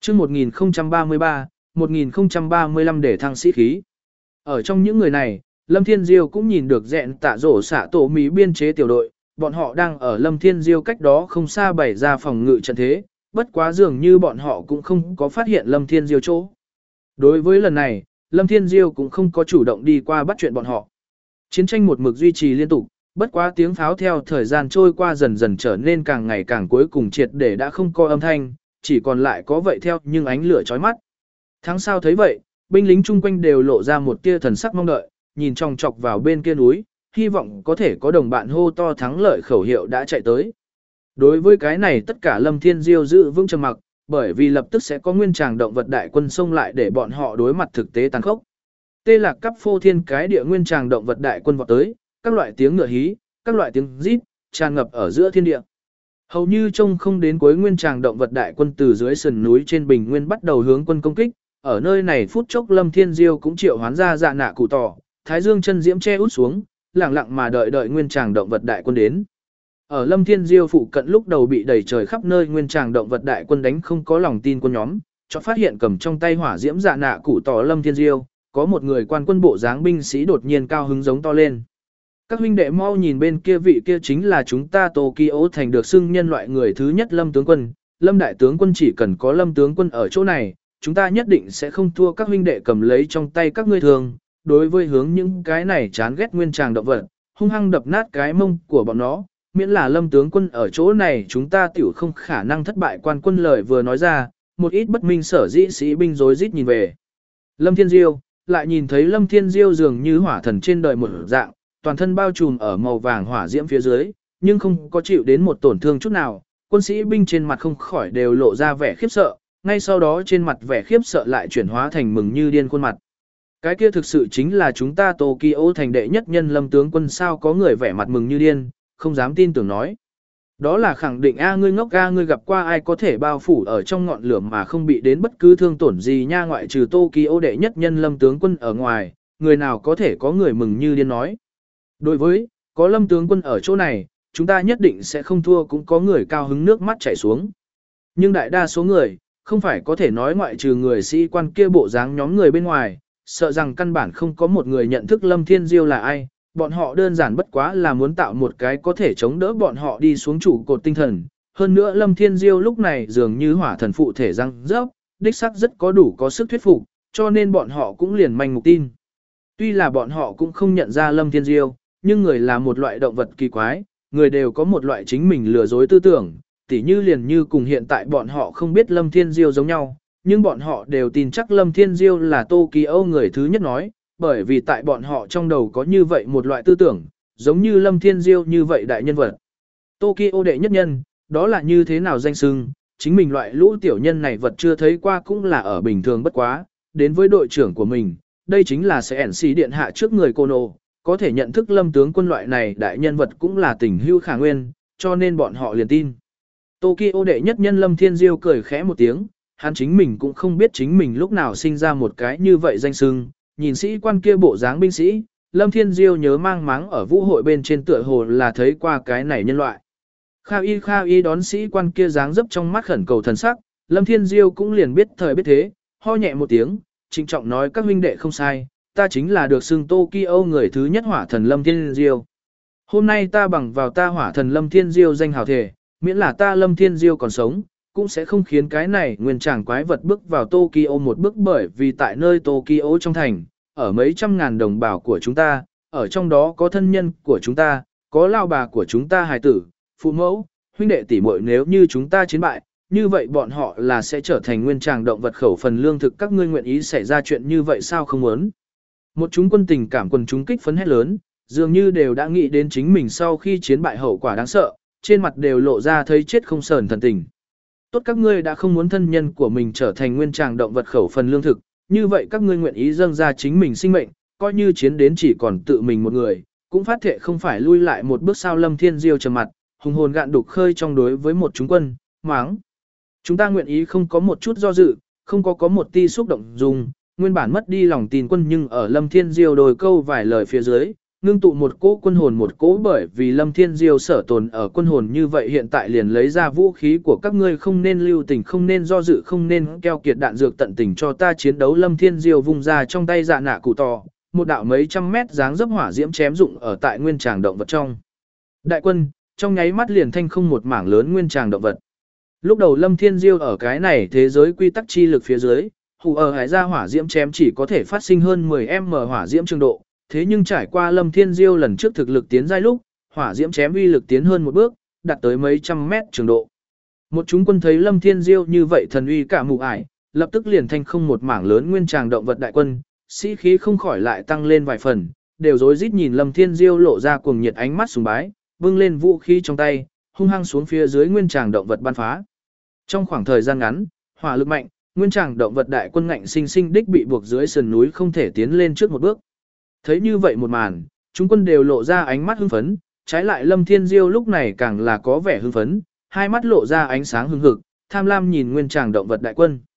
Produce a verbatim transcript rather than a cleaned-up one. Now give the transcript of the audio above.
chương một nghìn không trăm ba mươi ba, một nghìn không trăm ba mươi lăm để thăng sĩ khí. Ở trong những người này, Lâm Thiên Diêu cũng nhìn được dẹn tạ rổ xạ tổ Mỹ biên chế tiểu đội, bọn họ đang ở Lâm Thiên Diêu cách đó không xa bày ra phòng ngự trận thế, bất quá dường như bọn họ cũng không có phát hiện Lâm Thiên Diêu chỗ. Đối với lần này, Lâm Thiên Diêu cũng không có chủ động đi qua bắt chuyện bọn họ. Chiến tranh một mực duy trì liên tục, bất quá tiếng pháo theo thời gian trôi qua dần dần trở nên càng ngày càng cuối cùng triệt để đã không có âm thanh, chỉ còn lại có vậy theo nhưng ánh lửa chói mắt. Tháng sau thấy vậy, binh lính chung quanh đều lộ ra một tia thần sắc mong đợi, nhìn chòng chọc vào bên kia núi, hy vọng có thể có đồng bạn hô to thắng lợi khẩu hiệu đã chạy tới. Đối với cái này tất cả Lâm Thiên Diêu giữ vững trầm mặc, bởi vì lập tức sẽ có nguyên tràng động vật đại quân xông lại để bọn họ đối mặt thực tế tàn khốc. Tê Lạc cấp phô thiên cái địa nguyên tràng động vật đại quân vọt tới, các loại tiếng ngựa hí, các loại tiếng rít tràn ngập ở giữa thiên địa. Hầu như trông không đến cuối nguyên tràng động vật đại quân từ dưới sườn núi trên bình nguyên bắt đầu hướng quân công kích, ở nơi này phút chốc Lâm Thiên Diêu cũng triệu hoán ra dạ nạ cụ tỏ, thái dương chân diễm che út xuống, lặng lặng mà đợi đợi nguyên tràng động vật đại quân đến. Ở Lâm Thiên Diêu phụ cận lúc đầu bị đẩy trời khắp nơi nguyên tràng động vật đại quân đánh không có lòng tin quân nhóm, cho phát hiện cầm trong tay hỏa diễm dạ nạ cụ tỏ Lâm Thiên Diêu, có một người quan quân bộ dáng binh sĩ đột nhiên cao hứng giống to lên. Các huynh đệ mau nhìn bên kia, vị kia chính là chúng ta Tokyo thành được xưng nhân loại người thứ nhất Lâm tướng quân, Lâm đại tướng quân, chỉ cần có Lâm tướng quân ở chỗ này, chúng ta nhất định sẽ không thua. Các huynh đệ cầm lấy trong tay các ngươi thường, đối với hướng những cái này chán ghét nguyên tràng động vật, hung hăng đập nát cái mông của bọn nó, miễn là Lâm tướng quân ở chỗ này chúng ta tiểu không khả năng thất bại. Quan quân lời vừa nói ra, một ít bất minh sở dĩ sĩ binh rối rít nhìn về Lâm Thiên Diêu, lại nhìn thấy Lâm Thiên Diêu dường như hỏa thần trên đời một dạng, toàn thân bao trùm ở màu vàng hỏa diễm phía dưới, nhưng không có chịu đến một tổn thương chút nào. Quân sĩ binh trên mặt không khỏi đều lộ ra vẻ khiếp sợ, ngay sau đó trên mặt vẻ khiếp sợ lại chuyển hóa thành mừng như điên khuôn mặt. Cái kia thực sự chính là chúng ta Tokyo thành đệ nhất nhân Lâm tướng quân sao? Có người vẻ mặt mừng như điên, không dám tin tưởng nói. Đó là khẳng định a, ngươi ngốc a, ngươi gặp qua ai có thể bao phủ ở trong ngọn lửa mà không bị đến bất cứ thương tổn gì nha, ngoại trừ Tokyo đệ nhất nhân Lâm tướng quân ở ngoài, người nào có thể có người mừng như điên nói. Đối với, có Lâm tướng quân ở chỗ này, chúng ta nhất định sẽ không thua. Cũng có người cao hứng nước mắt chảy xuống. Nhưng đại đa số người, không phải có thể nói ngoại trừ người sĩ quan kia bộ dáng nhóm người bên ngoài, sợ rằng căn bản không có một người nhận thức Lâm Thiên Diêu là ai. Bọn họ đơn giản bất quá là muốn tạo một cái có thể chống đỡ bọn họ đi xuống trụ cột tinh thần. Hơn nữa Lâm Thiên Diêu lúc này dường như hỏa thần phụ thể răng rớp, đích sắc rất có đủ có sức thuyết phục, cho nên bọn họ cũng liền manh mục tin. Tuy là bọn họ cũng không nhận ra Lâm Thiên Diêu, nhưng người là một loại động vật kỳ quái, người đều có một loại chính mình lừa dối tư tưởng, tỉ như liền như cùng hiện tại bọn họ không biết Lâm Thiên Diêu giống nhau, nhưng bọn họ đều tin chắc Lâm Thiên Diêu là Tokyo người thứ nhất nói, bởi vì tại bọn họ trong đầu có như vậy một loại tư tưởng, giống như Lâm Thiên Diêu như vậy đại nhân vật. Tokyo đệ nhất nhân, đó là như thế nào danh xưng, chính mình loại lũ tiểu nhân này vật chưa thấy qua cũng là ở bình thường bất quá, đến với đội trưởng của mình, đây chính là sẽ ẻn xí điện hạ trước người Kono, có thể nhận thức Lâm tướng quân loại này đại nhân vật cũng là tình hữu khả nguyên, cho nên bọn họ liền tin. Tokyo đệ nhất nhân Lâm Thiên Diêu cười khẽ một tiếng, hắn chính mình cũng không biết chính mình lúc nào sinh ra một cái như vậy danh xưng, nhìn sĩ quan kia bộ dáng binh sĩ, Lâm Thiên Diêu nhớ mang máng ở vũ hội bên trên tựa hồ là thấy qua cái này nhân loại. Kha y kha y đón sĩ quan kia dáng dấp trong mắt khẩn cầu thần sắc, Lâm Thiên Diêu cũng liền biết thời biết thế, ho nhẹ một tiếng, trịnh trọng nói các huynh đệ không sai, ta chính là được xưng Tokyo người thứ nhất hỏa thần Lâm Thiên Diêu. Hôm nay ta bằng vào ta hỏa thần Lâm Thiên Diêu danh hào thể, miễn là ta Lâm Thiên Diêu còn sống, cũng sẽ không khiến cái này nguyên tràng quái vật bước vào Tokyo một bước, bởi vì tại nơi Tokyo trong thành, ở mấy trăm ngàn đồng bào của chúng ta, ở trong đó có thân nhân của chúng ta, có lao bà của chúng ta hài tử, phụ mẫu, huynh đệ tỷ muội, nếu như chúng ta chiến bại, như vậy bọn họ là sẽ trở thành nguyên tràng động vật khẩu phần lương thực. Các ngươi nguyện ý xảy ra chuyện như vậy sao? Không muốn. Một chúng quân tình cảm quần chúng kích phấn hét lớn, dường như đều đã nghĩ đến chính mình sau khi chiến bại hậu quả đáng sợ, trên mặt đều lộ ra thấy chết không sờn thần tình. Tốt, các ngươi đã không muốn thân nhân của mình trở thành nguyên tràng động vật khẩu phần lương thực, như vậy các ngươi nguyện ý dâng ra chính mình sinh mệnh, coi như chiến đến chỉ còn tự mình một người, cũng phát thệ không phải lui lại một bước sao? Lâm Thiên Diêu trầm mặt, hùng hồn gạn đục khơi trong đối với một chúng quân, máng. Chúng ta nguyện ý không có một chút do dự, không có có một ti xúc động dùng, nguyên bản mất đi lòng tin quân nhưng ở Lâm Thiên Diêu đồi câu vài lời phía dưới, ngưng tụ một cỗ quân hồn một cỗ bởi vì Lâm Thiên Diêu sở tồn ở quân hồn như vậy hiện tại liền lấy ra vũ khí của các ngươi không nên lưu tình không nên do dự không nên keo kiệt đạn dược tận tình cho ta chiến đấu Lâm Thiên Diêu vung ra trong tay dạ nạ cụ to, một đạo mấy trăm mét dáng dấp hỏa diễm chém dụng ở tại nguyên tràng động vật trong. Đại quân, trong nháy mắt liền thanh không một mảng lớn nguyên tràng động vật. Lúc đầu Lâm Thiên Diêu ở cái này thế giới quy tắc chi lực phía dưới, hù ở hải ra hỏa diễm chém chỉ có thể phát sinh hơn mười em em hỏa diễm trường độ, thế nhưng trải qua Lâm Thiên Diêu lần trước thực lực tiến giai lúc, hỏa diễm chém uy lực tiến hơn một bước, đạt tới mấy trăm mét trường độ. Một chúng quân thấy Lâm Thiên Diêu như vậy thần uy cả mù ải, lập tức liền thanh không một mảng lớn nguyên tràng động vật đại quân, sĩ khí không khỏi lại tăng lên vài phần, đều rối rít nhìn Lâm Thiên Diêu lộ ra cuồng nhiệt ánh mắt sùng bái, vung lên vũ khí trong tay, hung hăng xuống phía dưới nguyên tràng động vật ban phá. Trong khoảng thời gian ngắn, hỏa lực mạnh, nguyên tràng động vật đại quân ngạnh sinh sinh đích bị buộc dưới sườn núi không thể tiến lên trước một bước. Thấy như vậy một màn, chúng quân đều lộ ra ánh mắt hưng phấn, trái lại Lâm Thiên Diêu lúc này càng là có vẻ hưng phấn, hai mắt lộ ra ánh sáng hưng hực, tham lam nhìn nguyên tràng động vật đại quân.